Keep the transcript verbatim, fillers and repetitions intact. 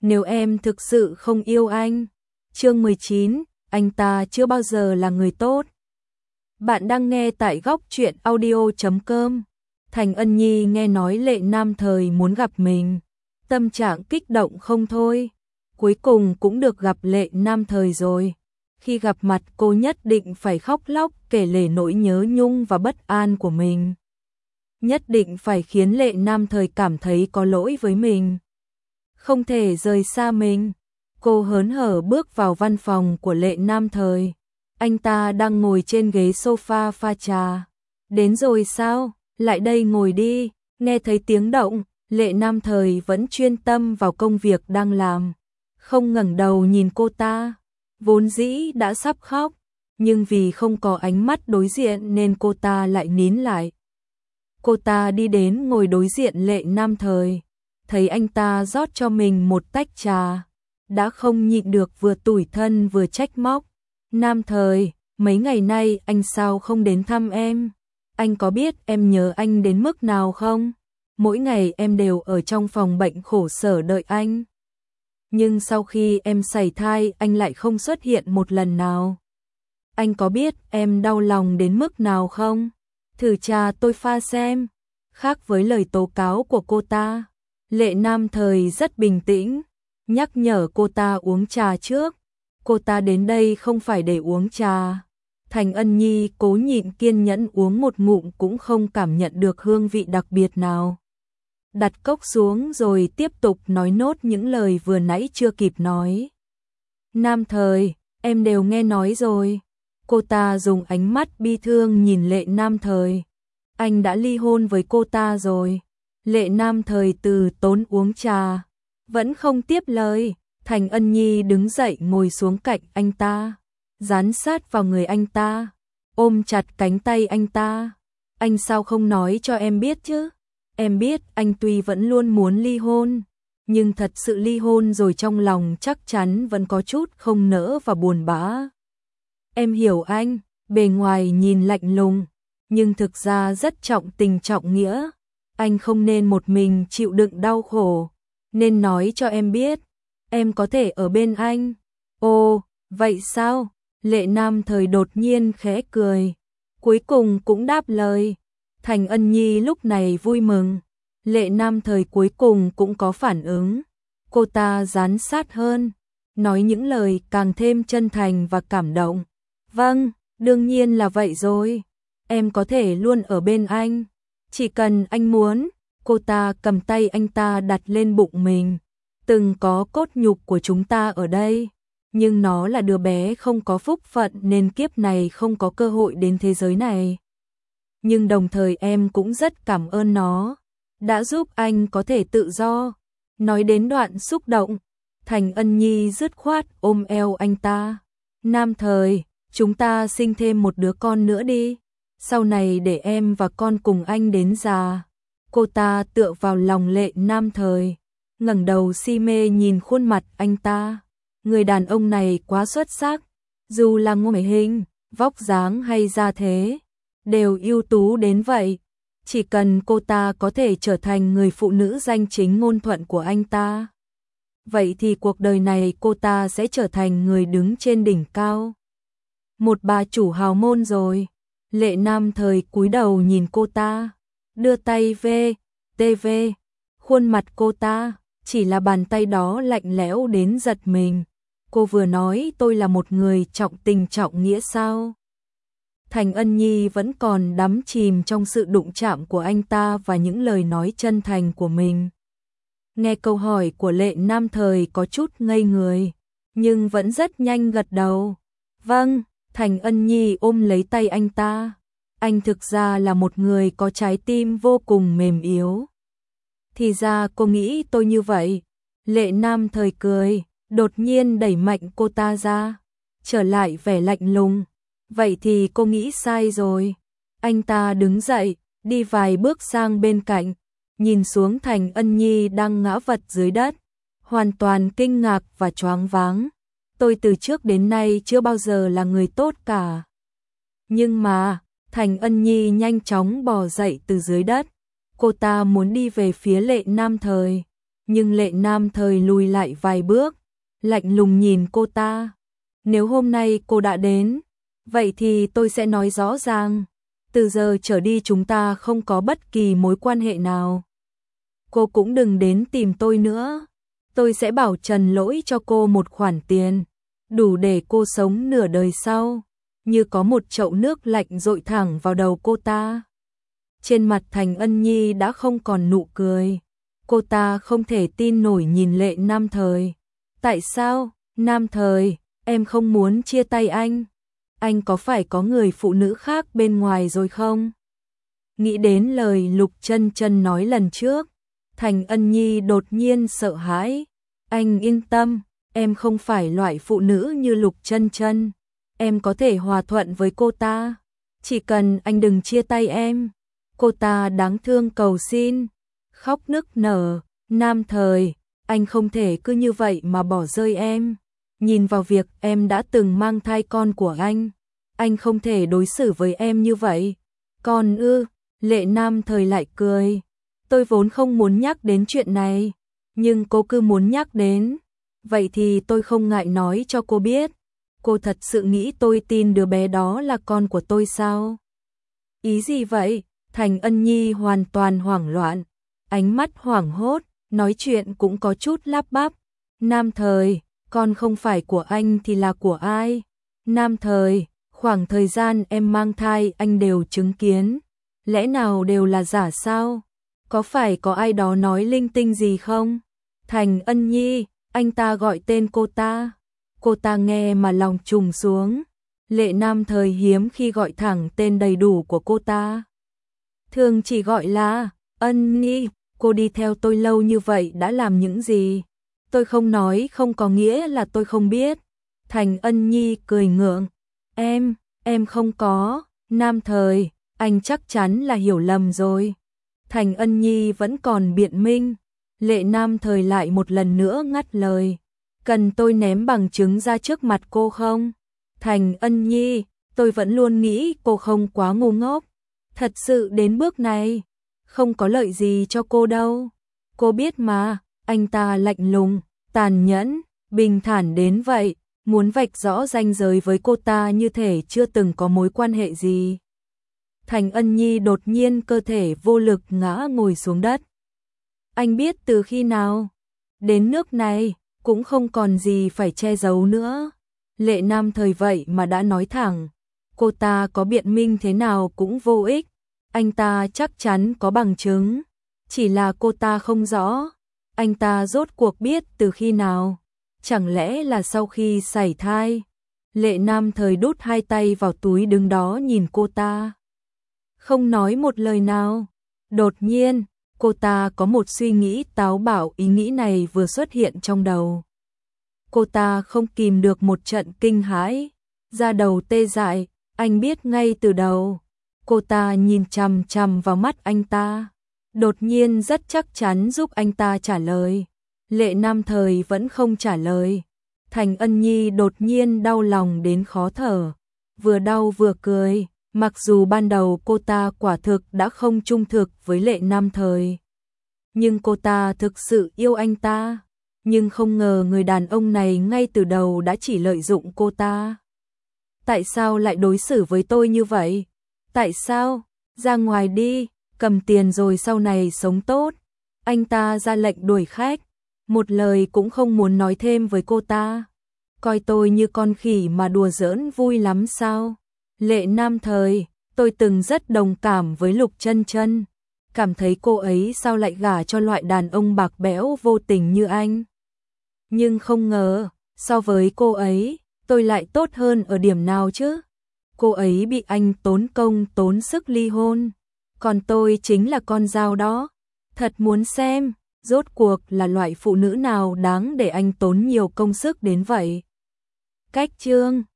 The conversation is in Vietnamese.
nếu em thực sự không yêu anh. Chương mười chín, anh ta chưa bao giờ là người tốt. Bạn đang nghe tại góc truyện audio chấm com. Thành Ân Nhi nghe nói Lệ Nam Thời muốn gặp mình, tâm trạng kích động không thôi. Cuối cùng cũng được gặp Lệ Nam Thời rồi. Khi gặp mặt cô nhất định phải khóc lóc kể lể nỗi nhớ nhung và bất an của mình. Nhất định phải khiến Lệ Nam Thời cảm thấy có lỗi với mình, không thể rời xa mình. Cô hớn hở bước vào văn phòng của Lệ Nam Thời. Anh ta đang ngồi trên ghế sofa pha trà. Đến rồi sao? Lại đây ngồi đi. Nghe thấy tiếng động, Lệ Nam Thời vẫn chuyên tâm vào công việc đang làm, không ngẩng đầu nhìn cô ta. Vốn dĩ đã sắp khóc, nhưng vì không có ánh mắt đối diện nên cô ta lại nín lại. Cô ta đi đến ngồi đối diện Lệ Nam Thời, thấy anh ta rót cho mình một tách trà, đã không nhịn được vừa tủi thân vừa trách móc. Nam Thời, mấy ngày nay anh sao không đến thăm em? Anh có biết em nhớ anh đến mức nào không? Mỗi ngày em đều ở trong phòng bệnh khổ sở đợi anh. Nhưng sau khi em sảy thai anh lại không xuất hiện một lần nào. Anh có biết em đau lòng đến mức nào không? Thử trà tôi pha xem. Khác với lời tố cáo của cô ta, Lệ Nam Thời rất bình tĩnh, nhắc nhở cô ta uống trà trước. Cô ta đến đây không phải để uống trà. Thành Ân Nhi cố nhịn kiên nhẫn uống một ngụm cũng không cảm nhận được hương vị đặc biệt nào. Đặt cốc xuống rồi tiếp tục nói nốt những lời vừa nãy chưa kịp nói. Nam Thời, em đều nghe nói rồi. Cô ta dùng ánh mắt bi thương nhìn Lệ Nam Thời. Anh đã ly hôn với cô ta rồi. Lệ Nam Thời từ tốn uống trà, vẫn không tiếp lời. Thành Ân Nhi đứng dậy ngồi xuống cạnh anh ta, dán sát vào người anh ta, ôm chặt cánh tay anh ta. Anh sao không nói cho em biết chứ? Em biết anh tuy vẫn luôn muốn ly hôn, nhưng thật sự ly hôn rồi trong lòng chắc chắn vẫn có chút không nỡ và buồn bã. Em hiểu anh, bề ngoài nhìn lạnh lùng, nhưng thực ra rất trọng tình trọng nghĩa. Anh không nên một mình chịu đựng đau khổ, nên nói cho em biết, em có thể ở bên anh. Ồ, vậy sao? Lệ Nam Thời đột nhiên khẽ cười, cuối cùng cũng đáp lời. Thành Ân Nhi lúc này vui mừng, Lệ Nam Thời cuối cùng cũng có phản ứng. Cô ta dán sát hơn, nói những lời càng thêm chân thành và cảm động. Vâng, đương nhiên là vậy rồi. Em có thể luôn ở bên anh, chỉ cần anh muốn. Cô ta cầm tay anh ta đặt lên bụng mình. Từng có cốt nhục của chúng ta ở đây, nhưng nó là đứa bé không có phúc phận nên kiếp này không có cơ hội đến thế giới này. Nhưng đồng thời em cũng rất cảm ơn nó, đã giúp anh có thể tự do. Nói đến đoạn xúc động, Thành Ân Nhi dứt khoát ôm eo anh ta. Nam Thời, chúng ta sinh thêm một đứa con nữa đi. Sau này để em và con cùng anh đến già. Cô ta tựa vào lòng Lệ Nam Thời, ngẩng đầu si mê nhìn khuôn mặt anh ta. Người đàn ông này quá xuất sắc, dù là ngoại hình, vóc dáng hay gia thế, đều ưu tú đến vậy. Chỉ cần cô ta có thể trở thành người phụ nữ danh chính ngôn thuận của anh ta, vậy thì cuộc đời này cô ta sẽ trở thành người đứng trên đỉnh cao, một bà chủ hào môn rồi. Lệ Nam Thời cúi đầu nhìn cô ta, đưa tay về, tê về khuôn mặt cô ta, chỉ là bàn tay đó lạnh lẽo đến giật mình. Cô vừa nói tôi là một người trọng tình trọng nghĩa sao? Thành Ân Nhi vẫn còn đắm chìm trong sự đụng chạm của anh ta và những lời nói chân thành của mình. Nghe câu hỏi của Lệ Nam Thời có chút ngây người, nhưng vẫn rất nhanh gật đầu. Vâng, Thành Ân Nhi ôm lấy tay anh ta. Anh thực ra là một người có trái tim vô cùng mềm yếu. Thì ra cô nghĩ tôi như vậy. Lệ Nam Thời cười, đột nhiên đẩy mạnh cô ta ra, trở lại vẻ lạnh lùng. Vậy thì cô nghĩ sai rồi. Anh ta đứng dậy, đi vài bước sang bên cạnh, nhìn xuống Thành Ân Nhi đang ngã vật dưới đất, hoàn toàn kinh ngạc và choáng váng. Tôi từ trước đến nay chưa bao giờ là người tốt cả. Nhưng mà, Thành Ân Nhi nhanh chóng bò dậy từ dưới đất. Cô ta muốn đi về phía Lệ Nam Thời, Nhưng Lệ Nam Thời lùi lại vài bước, lạnh lùng nhìn cô ta. Nếu hôm nay cô đã đến, vậy thì tôi sẽ nói rõ ràng. Từ giờ trở đi chúng ta không có bất kỳ mối quan hệ nào. Cô cũng đừng đến tìm tôi nữa. Tôi sẽ bảo trần lỗi cho cô một khoản tiền, đủ để cô sống nửa đời sau. Như có một chậu nước lạnh dội thẳng vào đầu cô ta. Trên mặt Thành Ân Nhi đã không còn nụ cười. Cô ta không thể tin nổi nhìn Lệ Nam Thời. Tại sao, Nam Thời, em không muốn chia tay anh? Anh có phải có người phụ nữ khác bên ngoài rồi không? Nghĩ đến lời Lục Chân Chân nói lần trước, Thành Ân Nhi đột nhiên sợ hãi. Anh yên tâm, em không phải loại phụ nữ như Lục Chân Chân. Em có thể hòa thuận với cô ta. Chỉ cần anh đừng chia tay em. Cô ta đáng thương cầu xin, khóc nức nở. Nam Thời, anh không thể cứ như vậy mà bỏ rơi em. Nhìn vào việc em đã từng mang thai con của anh, anh không thể đối xử với em như vậy. Còn ư, Lệ Nam Thời lại cười. Tôi vốn không muốn nhắc đến chuyện này, nhưng cô cứ muốn nhắc đến. Vậy thì tôi không ngại nói cho cô biết. Cô thật sự nghĩ tôi tin đứa bé đó là con của tôi sao? Ý gì vậy? Thành Ân Nhi hoàn toàn hoảng loạn, ánh mắt hoảng hốt, nói chuyện cũng có chút lắp bắp. Nam Thời, con không phải của anh thì là của ai? Nam Thời, khoảng thời gian em mang thai anh đều chứng kiến. Lẽ nào đều là giả sao? Có phải có ai đó nói linh tinh gì không? Thành Ân Nhi, anh ta gọi tên cô ta. Cô ta nghe mà lòng trùng xuống. Lệ Nam Thời hiếm khi gọi thẳng tên đầy đủ của cô ta. Thường chỉ gọi là Ân Nhi. Cô đi theo tôi lâu như vậy đã làm những gì? Tôi không nói không có nghĩa là tôi không biết. Thành Ân Nhi cười ngượng. Em, em không có. Nam Thời, anh chắc chắn là hiểu lầm rồi. Thành Ân Nhi vẫn còn biện minh. Lệ Nam Thời lại một lần nữa ngắt lời. Cần tôi ném bằng chứng ra trước mặt cô không? Thành Ân Nhi, tôi vẫn luôn nghĩ cô không quá ngu ngốc. Thật sự đến bước này, không có lợi gì cho cô đâu. Cô biết mà, anh ta lạnh lùng, tàn nhẫn, bình thản đến vậy, muốn vạch rõ ranh giới với cô ta như thể chưa từng có mối quan hệ gì. Thành Ân Nhi đột nhiên cơ thể vô lực ngã ngồi xuống đất. Anh biết từ khi nào? Đến nước này, cũng không còn gì phải che giấu nữa. Lệ Nam Thời vậy mà đã nói thẳng. Cô ta có biện minh thế nào cũng vô ích. Anh ta chắc chắn có bằng chứng. Chỉ là cô ta không rõ. Anh ta rốt cuộc biết từ khi nào? Chẳng lẽ là sau khi sảy thai? Lệ Nam Thời đút hai tay vào túi đứng đó nhìn cô ta. Không nói một lời nào. Đột nhiên, cô ta có một suy nghĩ táo bạo, ý nghĩ này vừa xuất hiện trong đầu. Cô ta không kìm được một trận kinh hãi, da đầu tê dại, anh biết ngay từ đầu. Cô ta nhìn chằm chằm vào mắt anh ta, đột nhiên rất chắc chắn giúp anh ta trả lời. Lệ Nam Thời vẫn không trả lời. Thành Ân Nhi đột nhiên đau lòng đến khó thở, vừa đau vừa cười. Mặc dù ban đầu cô ta quả thực đã không trung thực với Lệ Nam Thời, nhưng cô ta thực sự yêu anh ta. Nhưng không ngờ người đàn ông này ngay từ đầu đã chỉ lợi dụng cô ta. Tại sao lại đối xử với tôi như vậy? Tại sao? Ra ngoài đi, cầm tiền rồi sau này sống tốt. Anh ta ra lệnh đuổi khách, một lời cũng không muốn nói thêm với cô ta. Coi tôi như con khỉ mà đùa giỡn vui lắm sao? Lệ Nam Thời, tôi từng rất đồng cảm với Lục Chân Chân, cảm thấy cô ấy sao lại gả cho loại đàn ông bạc bẽo vô tình như anh. Nhưng không ngờ, so với cô ấy, tôi lại tốt hơn ở điểm nào chứ? Cô ấy bị anh tốn công tốn sức ly hôn, còn tôi chính là con dao đó. Thật muốn xem, rốt cuộc là loại phụ nữ nào đáng để anh tốn nhiều công sức đến vậy. Cách chương